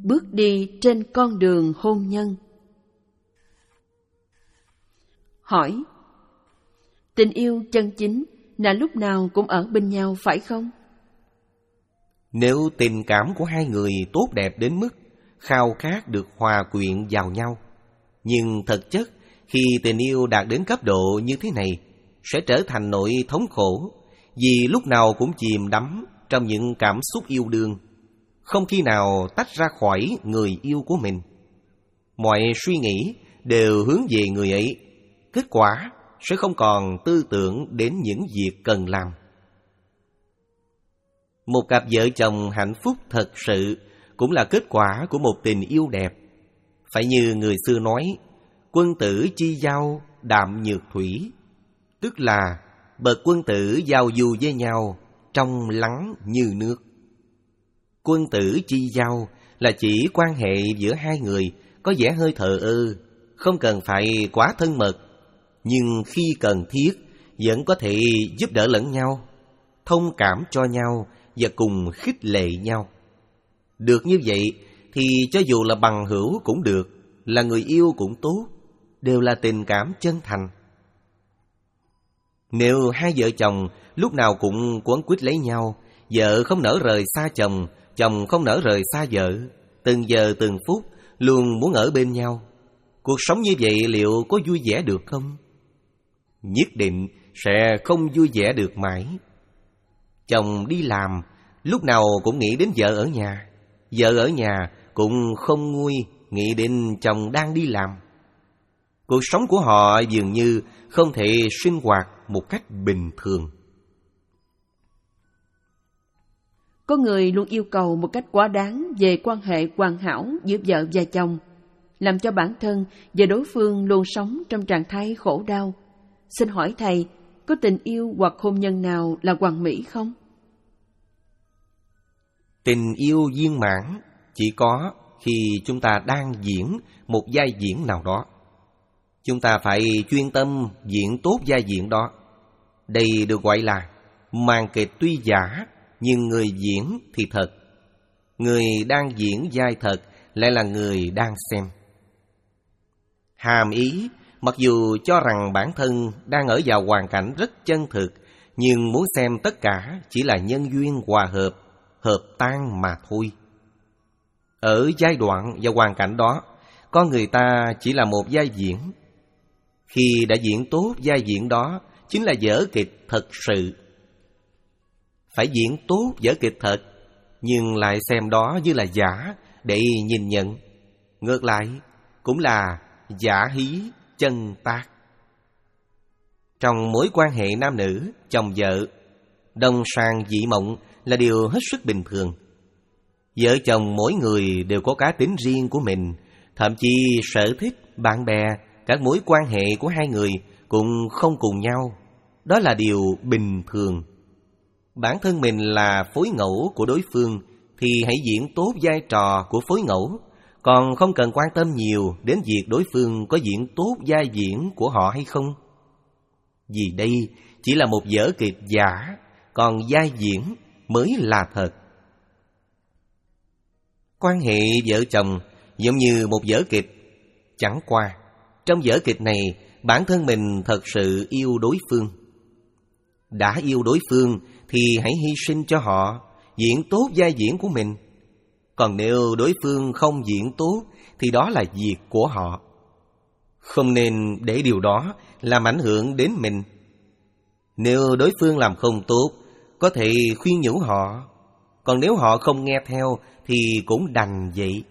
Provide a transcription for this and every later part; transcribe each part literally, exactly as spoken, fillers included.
bước đi trên con đường hôn nhân. Hỏi: tình yêu chân chính là lúc nào cũng ở bên nhau phải không? Nếu tình cảm của hai người tốt đẹp đến mức khao khát được hòa quyện vào nhau, nhưng thực chất khi tình yêu đạt đến cấp độ như thế này sẽ trở thành nỗi thống khổ, vì lúc nào cũng chìm đắm trong những cảm xúc yêu đương, không khi nào tách ra khỏi người yêu của mình. Mọi suy nghĩ đều hướng về người ấy, kết quả sẽ không còn tư tưởng đến những việc cần làm. Một cặp vợ chồng hạnh phúc thật sự cũng là kết quả của một tình yêu đẹp. Phải như người xưa nói, quân tử chi giao đạm nhược thủy, tức là bậc quân tử giao du với nhau trong lắng như nước. Quân tử chi giao là chỉ quan hệ giữa hai người có vẻ hơi thờ ơ, không cần phải quá thân mật, nhưng khi cần thiết vẫn có thể giúp đỡ lẫn nhau, thông cảm cho nhau và cùng khích lệ nhau. Được như vậy thì cho dù là bằng hữu cũng được, là người yêu cũng tốt, đều là tình cảm chân thành. Nếu hai vợ chồng lúc nào cũng quấn quýt lấy nhau, vợ không nỡ rời xa chồng, chồng không nỡ rời xa vợ, từng giờ từng phút luôn muốn ở bên nhau, cuộc sống như vậy liệu có vui vẻ được không? Nhất định sẽ không vui vẻ được mãi. Chồng đi làm, lúc nào cũng nghĩ đến vợ ở nhà, vợ ở nhà cũng không nguôi nghĩ đến chồng đang đi làm. Cuộc sống của họ dường như không thể sinh hoạt một cách bình thường. Có người luôn yêu cầu một cách quá đáng về quan hệ hoàn hảo giữa vợ và chồng, làm cho bản thân và đối phương luôn sống trong trạng thái khổ đau. Xin hỏi thầy, có tình yêu hoặc hôn nhân nào là hoàn mỹ không? Tình yêu viên mãn chỉ có khi chúng ta đang diễn một vai diễn nào đó. Chúng ta phải chuyên tâm diễn tốt vai diễn đó. Đây được gọi là màn kịch tuy giả, nhưng người diễn thì thật. Người đang diễn vai thật lại là người đang xem. Hàm ý, mặc dù cho rằng bản thân đang ở vào hoàn cảnh rất chân thực, nhưng muốn xem tất cả chỉ là nhân duyên hòa hợp, hợp tan mà thôi. Ở giai đoạn và hoàn cảnh đó, con người ta chỉ là một vai diễn. Khi đã diễn tốt vai diễn đó, chính là vở kịch thật sự. Phải diễn tốt vở kịch thật, nhưng lại xem đó như là giả để nhìn nhận. Ngược lại, cũng là giả hí chân tác. Trong mối quan hệ nam nữ, chồng vợ, đồng sàng dị mộng là điều hết sức bình thường. Vợ chồng mỗi người đều có cá tính riêng của mình, thậm chí sở thích, bạn bè, các mối quan hệ của hai người cũng không cùng nhau. Đó là điều bình thường. Bản thân mình là phối ngẫu của đối phương thì hãy diễn tốt vai trò của phối ngẫu, còn không cần quan tâm nhiều đến việc đối phương có diễn tốt vai diễn của họ hay không. Vì đây chỉ là một vở kịch giả, còn vai diễn mới là thật. Quan hệ vợ chồng giống như một vở kịch. Chẳng qua, trong vở kịch này, bản thân mình thật sự yêu đối phương. Đã yêu đối phương thì hãy hy sinh cho họ, diễn tốt vai diễn của mình. Còn nếu đối phương không diễn tốt thì đó là việc của họ. Không nên để điều đó làm ảnh hưởng đến mình. Nếu đối phương làm không tốt, có thể khuyên nhủ họ. Còn nếu họ không nghe theo thì cũng đành vậy.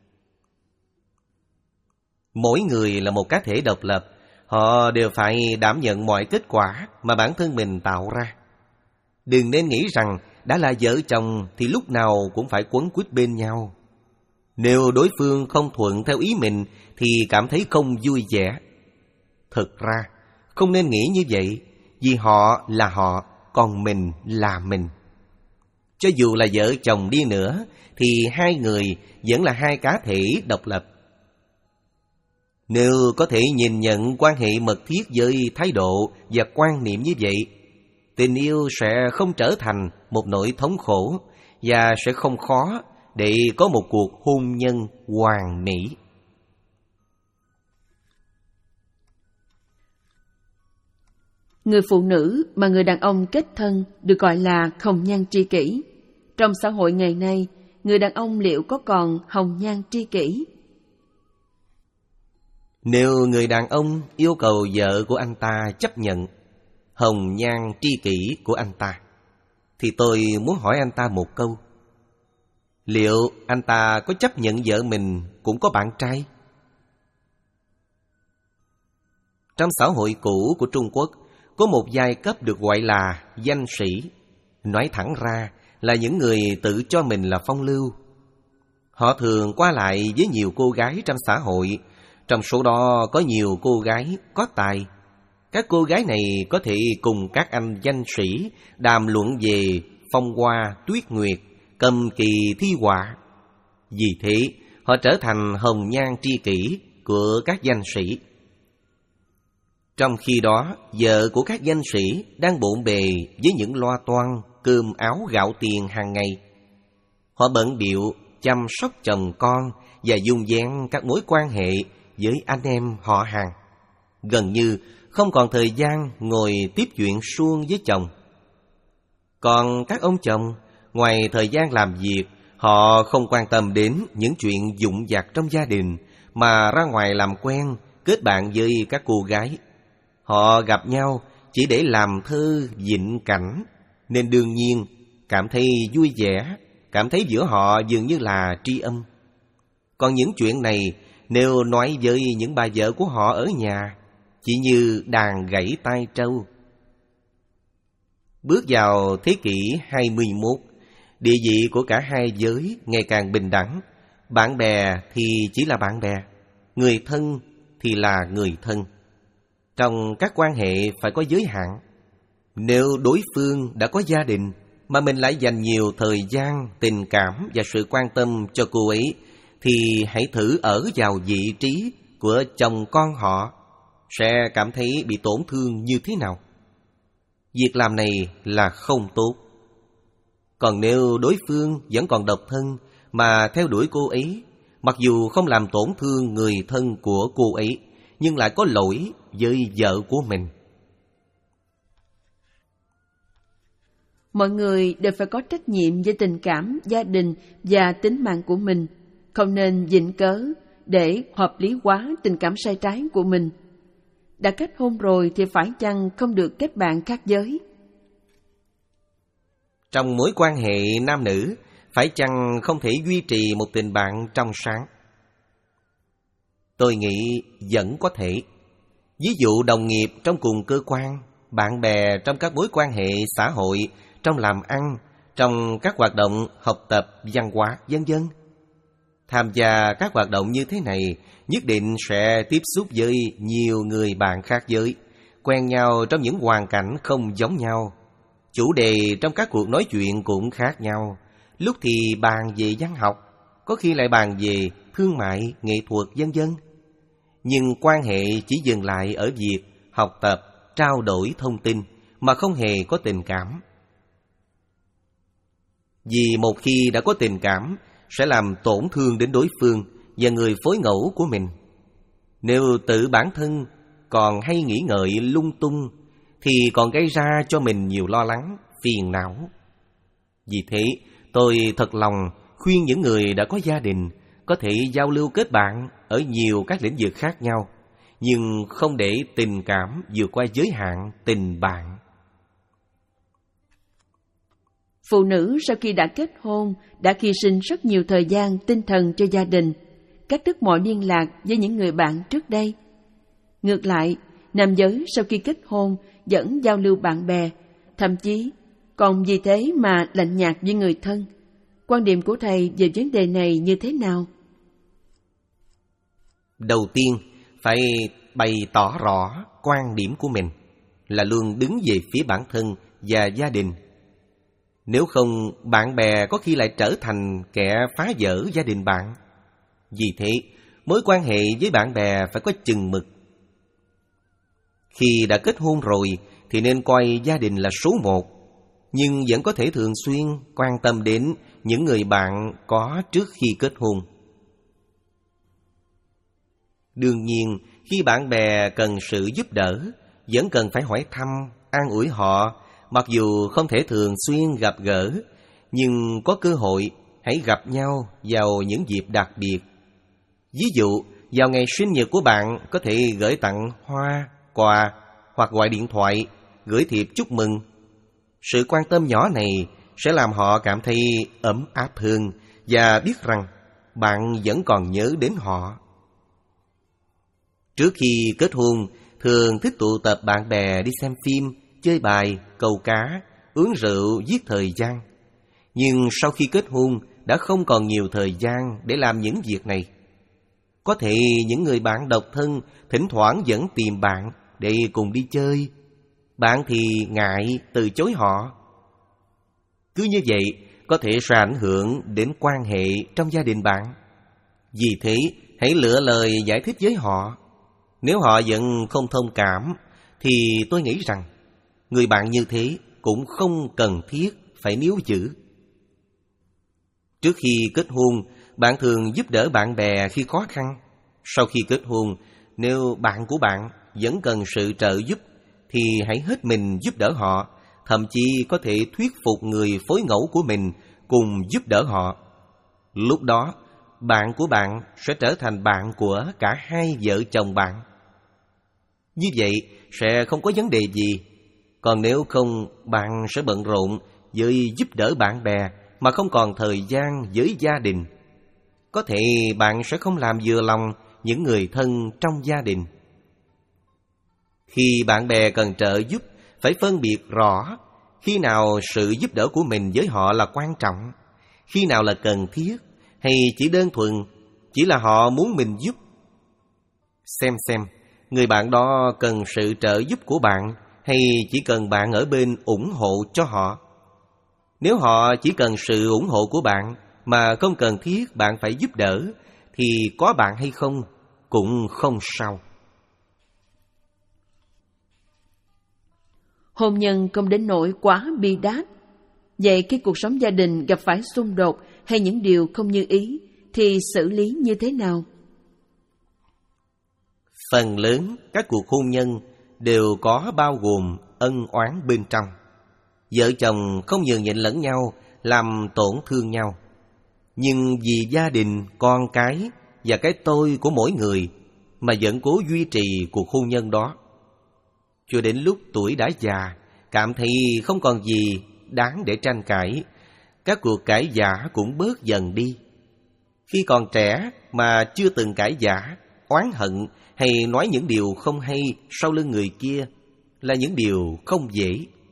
Mỗi người là một cá thể độc lập, họ đều phải đảm nhận mọi kết quả mà bản thân mình tạo ra. Đừng nên nghĩ rằng đã là vợ chồng thì lúc nào cũng phải quấn quýt bên nhau. Nếu đối phương không thuận theo ý mình thì cảm thấy không vui vẻ. Thực ra, không nên nghĩ như vậy, vì họ là họ, còn mình là mình. Cho dù là vợ chồng đi nữa thì hai người vẫn là hai cá thể độc lập. Nếu có thể nhìn nhận quan hệ mật thiết với thái độ và quan niệm như vậy, tình yêu sẽ không trở thành một nỗi thống khổ và sẽ không khó để có một cuộc hôn nhân hoàn mỹ. Người phụ nữ mà người đàn ông kết thân được gọi là hồng nhan tri kỷ. Trong xã hội ngày nay, người đàn ông liệu có còn hồng nhan tri kỷ? Nếu người đàn ông yêu cầu vợ của anh ta chấp nhận hồng nhan tri kỷ của anh ta, thì tôi muốn hỏi anh ta một câu. Liệu anh ta có chấp nhận vợ mình cũng có bạn trai? Trong xã hội cũ của Trung Quốc, có một giai cấp được gọi là danh sĩ. Nói thẳng ra là những người tự cho mình là phong lưu. Họ thường qua lại với nhiều cô gái trong xã hội. Trong số đó có nhiều cô gái có tài. Các cô gái này có thể cùng các anh danh sĩ đàm luận về phong hoa tuyết nguyệt, cầm kỳ thi họa. Vì thế, họ trở thành hồng nhan tri kỷ của các danh sĩ. Trong khi đó, vợ của các danh sĩ đang bộn bề với những loa toan, cơm áo gạo tiền hàng ngày. Họ bận bịu chăm sóc chồng con và dung dáng các mối quan hệ với anh em họ hàng. Gần như không còn thời gian ngồi tiếp chuyện suông với chồng. Còn các ông chồng, ngoài thời gian làm việc, họ không quan tâm đến những chuyện vụn vặt trong gia đình, mà ra ngoài làm quen, kết bạn với các cô gái. Họ gặp nhau chỉ để làm thơ vịn cảnh, nên đương nhiên cảm thấy vui vẻ, cảm thấy giữa họ dường như là tri âm. Còn những chuyện này nếu nói với những bà vợ của họ ở nhà, chỉ như đàn gãy tai trâu. Bước vào thế kỷ hai mươi mốt, địa vị của cả hai giới ngày càng bình đẳng. Bạn bè thì chỉ là bạn bè, người thân thì là người thân. Trong các quan hệ phải có giới hạn. Nếu đối phương đã có gia đình mà mình lại dành nhiều thời gian, tình cảm và sự quan tâm cho cô ấy, thì hãy thử ở vào vị trí của chồng con họ, sẽ cảm thấy bị tổn thương như thế nào. Việc làm này là không tốt. Còn nếu đối phương vẫn còn độc thân mà theo đuổi cô ấy, mặc dù không làm tổn thương người thân của cô ấy, nhưng lại có lỗi với vợ của mình. Mọi người đều phải có trách nhiệm với tình cảm, gia đình và tính mạng của mình, không nên vịn cớ để hợp lý hóa tình cảm sai trái của mình. Đã kết hôn rồi thì phải chăng không được kết bạn khác giới? Trong mối quan hệ nam nữ, phải chăng không thể duy trì một tình bạn trong sáng? Tôi nghĩ vẫn có thể. Ví dụ đồng nghiệp trong cùng cơ quan, bạn bè trong các mối quan hệ xã hội, trong làm ăn, trong các hoạt động học tập, văn hóa, vân vân. Tham gia các hoạt động như thế này nhất định sẽ tiếp xúc với nhiều người bạn khác giới, quen nhau trong những hoàn cảnh không giống nhau. Chủ đề trong các cuộc nói chuyện cũng khác nhau. Lúc thì bàn về văn học, có khi lại bàn về thương mại, nghệ thuật, vân vân. Nhưng quan hệ chỉ dừng lại ở việc học tập, trao đổi thông tin mà không hề có tình cảm. Vì một khi đã có tình cảm sẽ làm tổn thương đến đối phương và người phối ngẫu của mình. Nếu tự bản thân còn hay nghĩ ngợi lung tung thì còn gây ra cho mình nhiều lo lắng, phiền não. Vì thế, tôi thật lòng khuyên những người đã có gia đình có thể giao lưu kết bạn ở nhiều các lĩnh vực khác nhau, nhưng không để tình cảm vượt qua giới hạn tình bạn. Phụ nữ sau khi đã kết hôn đã hy sinh rất nhiều thời gian, tinh thần cho gia đình, cắt đứt mọi liên lạc với những người bạn trước đây. Ngược lại, nam giới sau khi kết hôn vẫn giao lưu bạn bè, thậm chí còn vì thế mà lạnh nhạt với người thân. Quan điểm của thầy về vấn đề này như thế nào? Đầu tiên, phải bày tỏ rõ quan điểm của mình là luôn đứng về phía bản thân và gia đình. Nếu không, bạn bè có khi lại trở thành kẻ phá vỡ gia đình bạn. Vì thế, mối quan hệ với bạn bè phải có chừng mực. Khi đã kết hôn rồi thì nên coi gia đình là số một, nhưng vẫn có thể thường xuyên quan tâm đến những người bạn có trước khi kết hôn. Đương nhiên, khi bạn bè cần sự giúp đỡ, vẫn cần phải hỏi thăm, an ủi họ, mặc dù không thể thường xuyên gặp gỡ, nhưng có cơ hội hãy gặp nhau vào những dịp đặc biệt. Ví dụ, vào ngày sinh nhật của bạn có thể gửi tặng hoa, quà hoặc gọi điện thoại, gửi thiệp chúc mừng. Sự quan tâm nhỏ này sẽ làm họ cảm thấy ấm áp hơn và biết rằng bạn vẫn còn nhớ đến họ. Trước khi kết hôn, thường thích tụ tập bạn bè đi xem phim, chơi bài, câu cá, uống rượu giết thời gian. Nhưng sau khi kết hôn đã không còn nhiều thời gian để làm những việc này. Có thể những người bạn độc thân thỉnh thoảng vẫn tìm bạn để cùng đi chơi. Bạn thì ngại từ chối họ. Cứ như vậy có thể sẽ ảnh hưởng đến quan hệ trong gia đình bạn. Vì thế hãy lựa lời giải thích với họ. Nếu họ vẫn không thông cảm thì tôi nghĩ rằng người bạn như thế cũng không cần thiết phải níu giữ. Trước khi kết hôn, bạn thường giúp đỡ bạn bè khi khó khăn. Sau khi kết hôn, nếu bạn của bạn vẫn cần sự trợ giúp thì hãy hết mình giúp đỡ họ, thậm chí có thể thuyết phục người phối ngẫu của mình cùng giúp đỡ họ. Lúc đó, bạn của bạn sẽ trở thành bạn của cả hai vợ chồng bạn. Như vậy sẽ không có vấn đề gì. Còn nếu không, bạn sẽ bận rộn với giúp đỡ bạn bè mà không còn thời gian với gia đình. Có thể bạn sẽ không làm vừa lòng những người thân trong gia đình. Khi bạn bè cần trợ giúp, phải phân biệt rõ khi nào sự giúp đỡ của mình với họ là quan trọng, khi nào là cần thiết, hay chỉ đơn thuần chỉ là họ muốn mình giúp. Xem xem, người bạn đó cần sự trợ giúp của bạn hay chỉ cần bạn ở bên ủng hộ cho họ. Nếu họ chỉ cần sự ủng hộ của bạn mà không cần thiết bạn phải giúp đỡ, thì có bạn hay không cũng không sao. Hôn nhân không đến nỗi quá bi đát. Vậy khi cuộc sống gia đình gặp phải xung đột hay những điều không như ý thì xử lý như thế nào? Phần lớn các cuộc hôn nhân đều có bao gồm ân oán bên trong. Vợ chồng không nhường nhịn lẫn nhau, làm tổn thương nhau. Nhưng vì gia đình, con cái và cái tôi của mỗi người mà vẫn cố duy trì cuộc hôn nhân đó. Cho đến lúc tuổi đã già, cảm thấy không còn gì đáng để tranh cãi, các cuộc cãi vã cũng bớt dần đi. Khi còn trẻ mà chưa từng cãi vã, oán hận hay nói những điều không hay sau lưng người kia là những điều không dễ.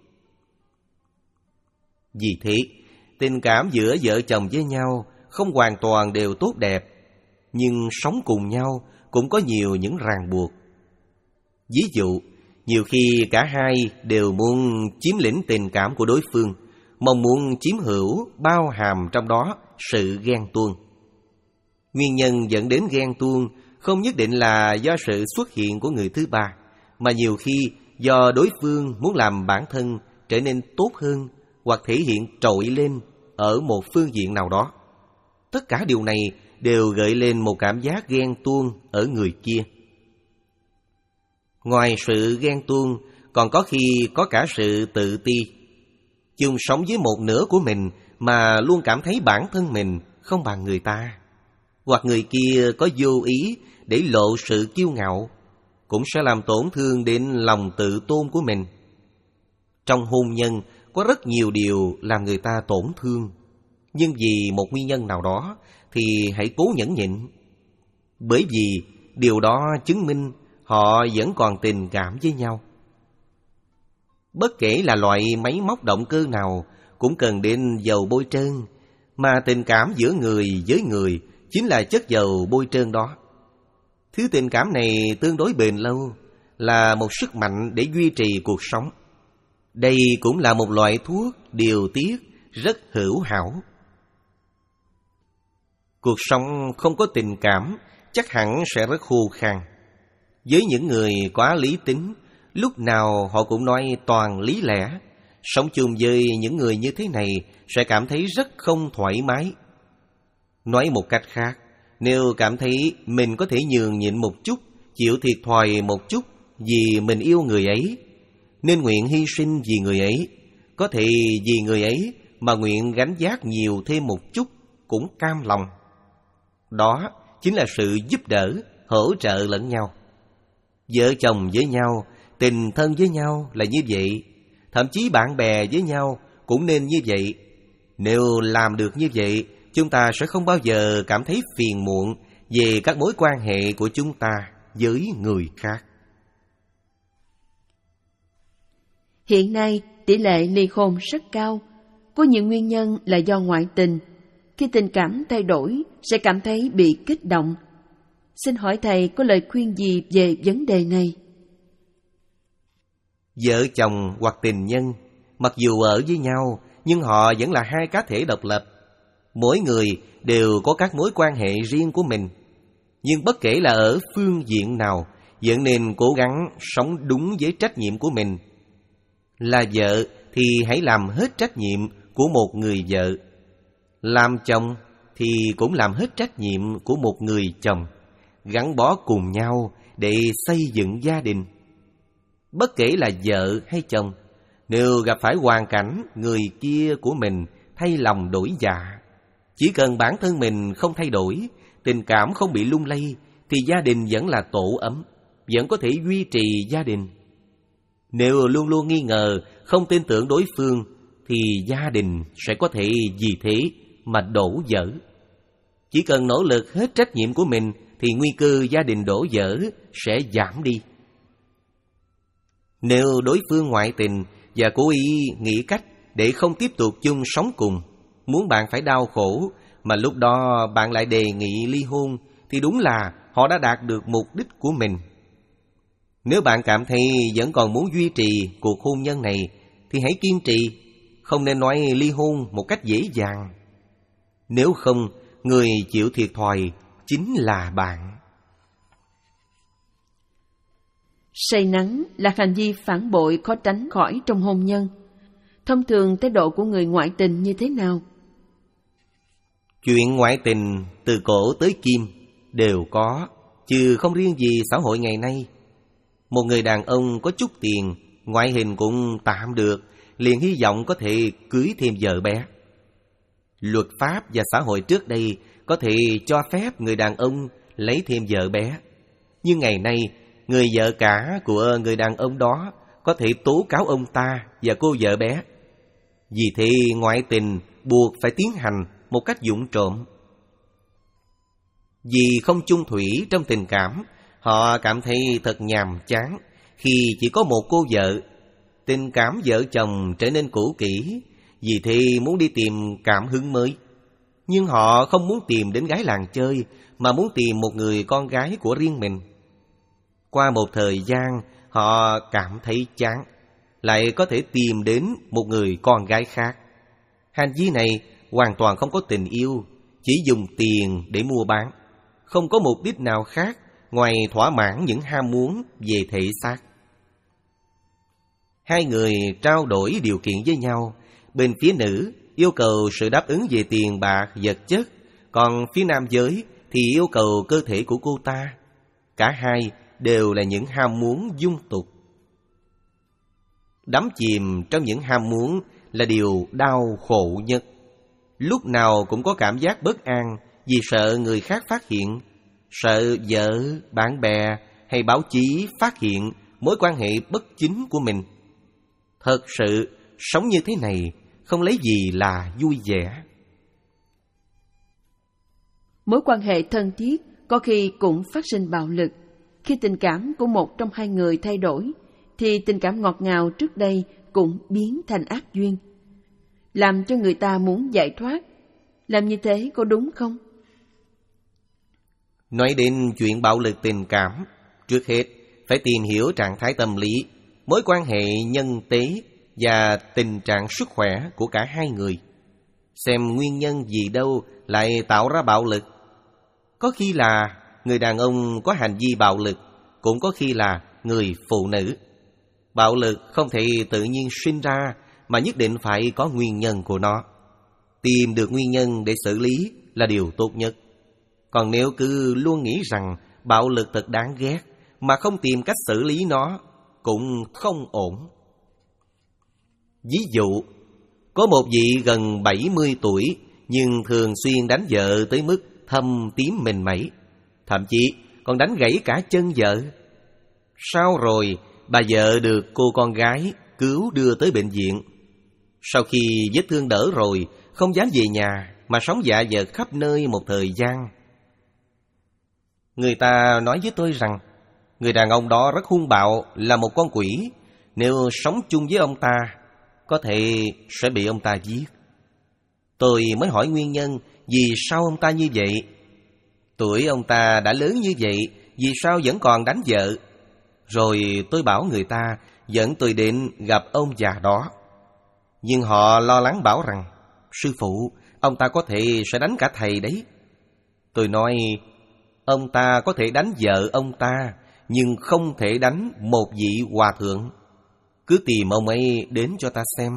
Vì thế, tình cảm giữa vợ chồng với nhau không hoàn toàn đều tốt đẹp, nhưng sống cùng nhau cũng có nhiều những ràng buộc. Ví dụ, nhiều khi cả hai đều muốn chiếm lĩnh tình cảm của đối phương, mong muốn chiếm hữu bao hàm trong đó sự ghen tuông. Nguyên nhân dẫn đến ghen tuông không nhất định là do sự xuất hiện của người thứ ba, mà nhiều khi do đối phương muốn làm bản thân trở nên tốt hơn hoặc thể hiện trội lên ở một phương diện nào đó. Tất cả điều này đều gợi lên một cảm giác ghen tuông ở người kia. Ngoài sự ghen tuông, còn có khi có cả sự tự ti. Chung sống với một nửa của mình mà luôn cảm thấy bản thân mình không bằng người ta, hoặc người kia có vô ý để lộ sự kiêu ngạo, cũng sẽ làm tổn thương đến lòng tự tôn của mình. Trong hôn nhân có rất nhiều điều làm người ta tổn thương, nhưng vì một nguyên nhân nào đó thì hãy cố nhẫn nhịn. Bởi vì điều đó chứng minh họ vẫn còn tình cảm với nhau. Bất kể là loại máy móc động cơ nào cũng cần đến dầu bôi trơn, mà tình cảm giữa người với người chính là chất dầu bôi trơn đó. Thứ tình cảm này tương đối bền lâu, là một sức mạnh để duy trì cuộc sống. Đây cũng là một loại thuốc điều tiết rất hữu hảo. Cuộc sống không có tình cảm chắc hẳn sẽ rất khô khan. Với những người quá lý tính, lúc nào họ cũng nói toàn lý lẽ, sống chung với những người như thế này sẽ cảm thấy rất không thoải mái. Nói một cách khác, nếu cảm thấy mình có thể nhường nhịn một chút, chịu thiệt thòi một chút vì mình yêu người ấy, nên nguyện hy sinh vì người ấy, có thể vì người ấy mà nguyện gánh vác nhiều thêm một chút cũng cam lòng. Đó chính là sự giúp đỡ, hỗ trợ lẫn nhau. Vợ chồng với nhau, tình thân với nhau là như vậy. Thậm chí bạn bè với nhau cũng nên như vậy. Nếu làm được như vậy, chúng ta sẽ không bao giờ cảm thấy phiền muộn về các mối quan hệ của chúng ta với người khác. Hiện nay, tỷ lệ ly hôn rất cao. Có nhiều nguyên nhân là do ngoại tình. Khi tình cảm thay đổi, sẽ cảm thấy bị kích động. Xin hỏi thầy có lời khuyên gì về vấn đề này? Vợ chồng hoặc tình nhân, mặc dù ở với nhau, nhưng họ vẫn là hai cá thể độc lập. Mỗi người đều có các mối quan hệ riêng của mình. Nhưng bất kể là ở phương diện nào, vẫn nên cố gắng sống đúng với trách nhiệm của mình. Là vợ thì hãy làm hết trách nhiệm của một người vợ. Làm chồng thì cũng làm hết trách nhiệm của một người chồng, gắn bó cùng nhau để xây dựng gia đình. Bất kể là vợ hay chồng, nếu gặp phải hoàn cảnh người kia của mình thay lòng đổi dạ, chỉ cần bản thân mình không thay đổi, tình cảm không bị lung lay, thì gia đình vẫn là tổ ấm, vẫn có thể duy trì gia đình. Nếu luôn luôn nghi ngờ, không tin tưởng đối phương, thì gia đình sẽ có thể vì thế mà đổ vỡ. Chỉ cần nỗ lực hết trách nhiệm của mình, thì nguy cơ gia đình đổ vỡ sẽ giảm đi. Nếu đối phương ngoại tình và cố ý nghĩ cách để không tiếp tục chung sống cùng, muốn bạn phải đau khổ, mà lúc đó bạn lại đề nghị ly hôn, thì đúng là họ đã đạt được mục đích của mình. Nếu bạn cảm thấy vẫn còn muốn duy trì cuộc hôn nhân này, thì hãy kiên trì, không nên nói ly hôn một cách dễ dàng. Nếu không, người chịu thiệt thòi chính là bạn. Say nắng là hành vi phản bội khó tránh khỏi trong hôn nhân. Thông thường thái độ của người ngoại tình như thế nào? Chuyện ngoại tình từ cổ tới kim đều có, chứ không riêng gì xã hội ngày nay. Một người đàn ông có chút tiền, ngoại hình cũng tạm được, liền hy vọng có thể cưới thêm vợ bé. Luật pháp và xã hội trước đây có thể cho phép người đàn ông lấy thêm vợ bé. Nhưng ngày nay, người vợ cả của người đàn ông đó có thể tố cáo ông ta và cô vợ bé. Vì thế ngoại tình buộc phải tiến hành một cách vụng trộm. Vì không chung thủy trong tình cảm, họ cảm thấy thật nhàm chán khi chỉ có một cô vợ. Tình cảm vợ chồng trở nên cũ kỹ, vì thế muốn đi tìm cảm hứng mới. Nhưng họ không muốn tìm đến gái làng chơi, mà muốn tìm một người con gái của riêng mình. Qua một thời gian, họ cảm thấy chán, lại có thể tìm đến một người con gái khác. Hành vi này hoàn toàn không có tình yêu, chỉ dùng tiền để mua bán, không có mục đích nào khác ngoài thỏa mãn những ham muốn về thể xác. Hai người trao đổi điều kiện với nhau, bên phía nữ yêu cầu sự đáp ứng về tiền bạc, vật chất, còn phía nam giới thì yêu cầu cơ thể của cô ta. Cả hai đều là những ham muốn dung tục. Đắm chìm trong những ham muốn là điều đau khổ nhất. Lúc nào cũng có cảm giác bất an vì sợ người khác phát hiện, sợ vợ, bạn bè hay báo chí phát hiện mối quan hệ bất chính của mình. Thật sự, sống như thế này không lấy gì là vui vẻ. Mối quan hệ thân thiết có khi cũng phát sinh bạo lực. Khi tình cảm của một trong hai người thay đổi, thì tình cảm ngọt ngào trước đây cũng biến thành ác duyên, làm cho người ta muốn giải thoát. Làm như thế có đúng không? Nói đến chuyện bạo lực tình cảm, trước hết phải tìm hiểu trạng thái tâm lý, mối quan hệ nhân tế và tình trạng sức khỏe của cả hai người. Xem nguyên nhân gì đâu lại tạo ra bạo lực. Có khi là người đàn ông có hành vi bạo lực, cũng có khi là người phụ nữ. Bạo lực không thể tự nhiên sinh ra, mà nhất định phải có nguyên nhân của nó. Tìm được nguyên nhân để xử lý là điều tốt nhất. Còn nếu cứ luôn nghĩ rằng bạo lực thật đáng ghét mà không tìm cách xử lý nó cũng không ổn. Ví dụ, có một vị gần bảy mươi tuổi nhưng thường xuyên đánh vợ tới mức thâm tím mình mẩy, thậm chí còn đánh gãy cả chân vợ. Sau rồi, bà vợ được cô con gái cứu đưa tới bệnh viện. Sau khi vết thương đỡ rồi, không dám về nhà mà sống dạ vợ khắp nơi một thời gian. Người ta nói với tôi rằng người đàn ông đó rất hung bạo, là một con quỷ. Nếu sống chung với ông ta, có thể sẽ bị ông ta giết. Tôi mới hỏi nguyên nhân vì sao ông ta như vậy. Tuổi ông ta đã lớn như vậy, vì sao vẫn còn đánh vợ? Rồi tôi bảo người ta dẫn tôi đến gặp ông già đó. Nhưng họ lo lắng bảo rằng, sư phụ, ông ta có thể sẽ đánh cả thầy đấy. Tôi nói, ông ta có thể đánh vợ ông ta, nhưng không thể đánh một vị hòa thượng. Cứ tìm ông ấy đến cho ta xem.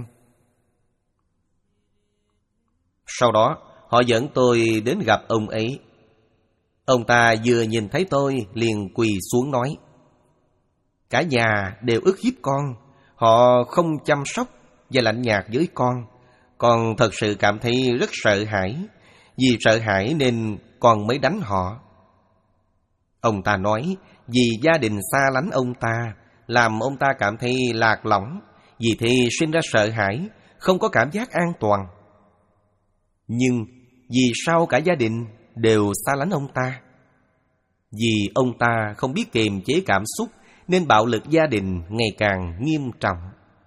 Sau đó, họ dẫn tôi đến gặp ông ấy. Ông ta vừa nhìn thấy tôi liền quỳ xuống nói, cả nhà đều ức hiếp con, họ không chăm sóc và lạnh nhạt với con. Con thật sự cảm thấy rất sợ hãi. Vì sợ hãi nên con mới đánh họ. Ông ta nói, vì gia đình xa lánh ông ta, làm ông ta cảm thấy lạc lõng, vì thế sinh ra sợ hãi, không có cảm giác an toàn. Nhưng vì sao cả gia đình đều xa lánh ông ta? Vì ông ta không biết kiềm chế cảm xúc, nên bạo lực gia đình ngày càng nghiêm trọng.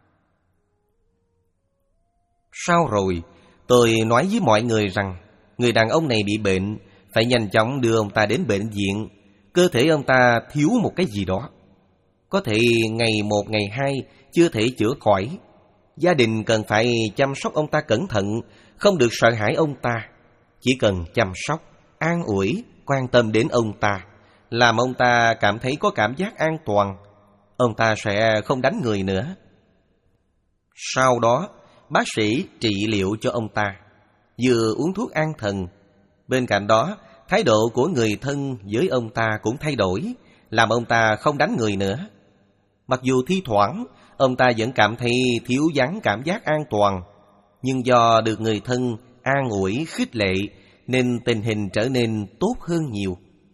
Sau rồi, tôi nói với mọi người rằng người đàn ông này bị bệnh, phải nhanh chóng đưa ông ta đến bệnh viện. Cơ thể ông ta thiếu một cái gì đó. Có thể ngày một, ngày hai chưa thể chữa khỏi. Gia đình cần phải chăm sóc ông ta cẩn thận, không được sợ hãi ông ta. Chỉ cần chăm sóc, an ủi, quan tâm đến ông ta, làm ông ta cảm thấy có cảm giác an toàn, ông ta sẽ không đánh người nữa. Sau đó, bác sĩ trị liệu cho ông ta, vừa uống thuốc an thần. Bên cạnh đó, thái độ của người thân với ông ta cũng thay đổi, làm ông ta không đánh người nữa. Mặc dù thi thoảng, ông ta vẫn cảm thấy thiếu vắng cảm giác an toàn, nhưng do được người thân an ủi, khích lệ, nên tình hình trở nên tốt hơn nhiều.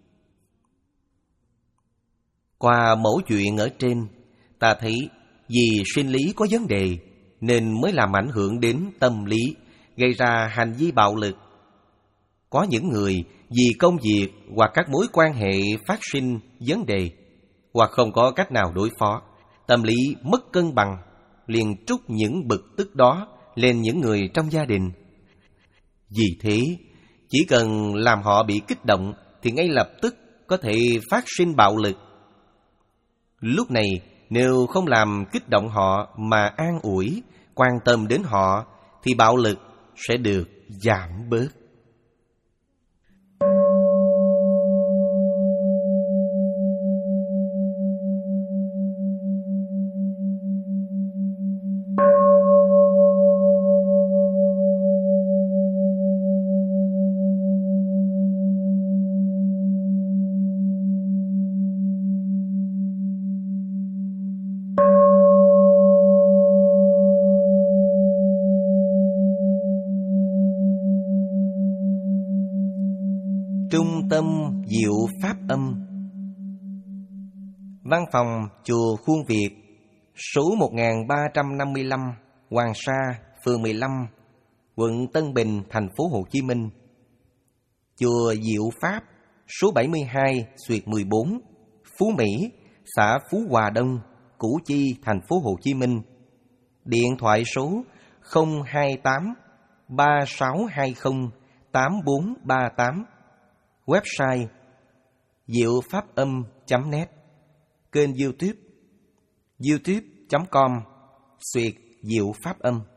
Qua mẫu chuyện ở trên, ta thấy vì sinh lý có vấn đề nên mới làm ảnh hưởng đến tâm lý, gây ra hành vi bạo lực. Có những người vì công việc hoặc các mối quan hệ phát sinh vấn đề, hoặc không có cách nào đối phó, tâm lý mất cân bằng, liền trút những bực tức đó lên những người trong gia đình. Vì thế, chỉ cần làm họ bị kích động thì ngay lập tức có thể phát sinh bạo lực. Lúc này, nếu không làm kích động họ mà an ủi, quan tâm đến họ, thì bạo lực sẽ được giảm bớt. Trung tâm Diệu Pháp Âm. Văn phòng Chùa Khuôn Việt, số một nghìn ba trăm năm mươi lăm, Hoàng Sa, phường mười lăm, quận Tân Bình, thành phố Hồ Chí Minh. Chùa Diệu Pháp, số bảy mươi hai xuyệt mười bốn, Phú Mỹ, xã Phú Hòa Đông, Củ Chi, thành phố Hồ Chí Minh. Điện thoại số không hai tám ba sáu hai không tám bốn ba tám. Website diệu pháp âm chấm net. Kênh YouTube youtube chấm com xuyệt Diệu Pháp Âm.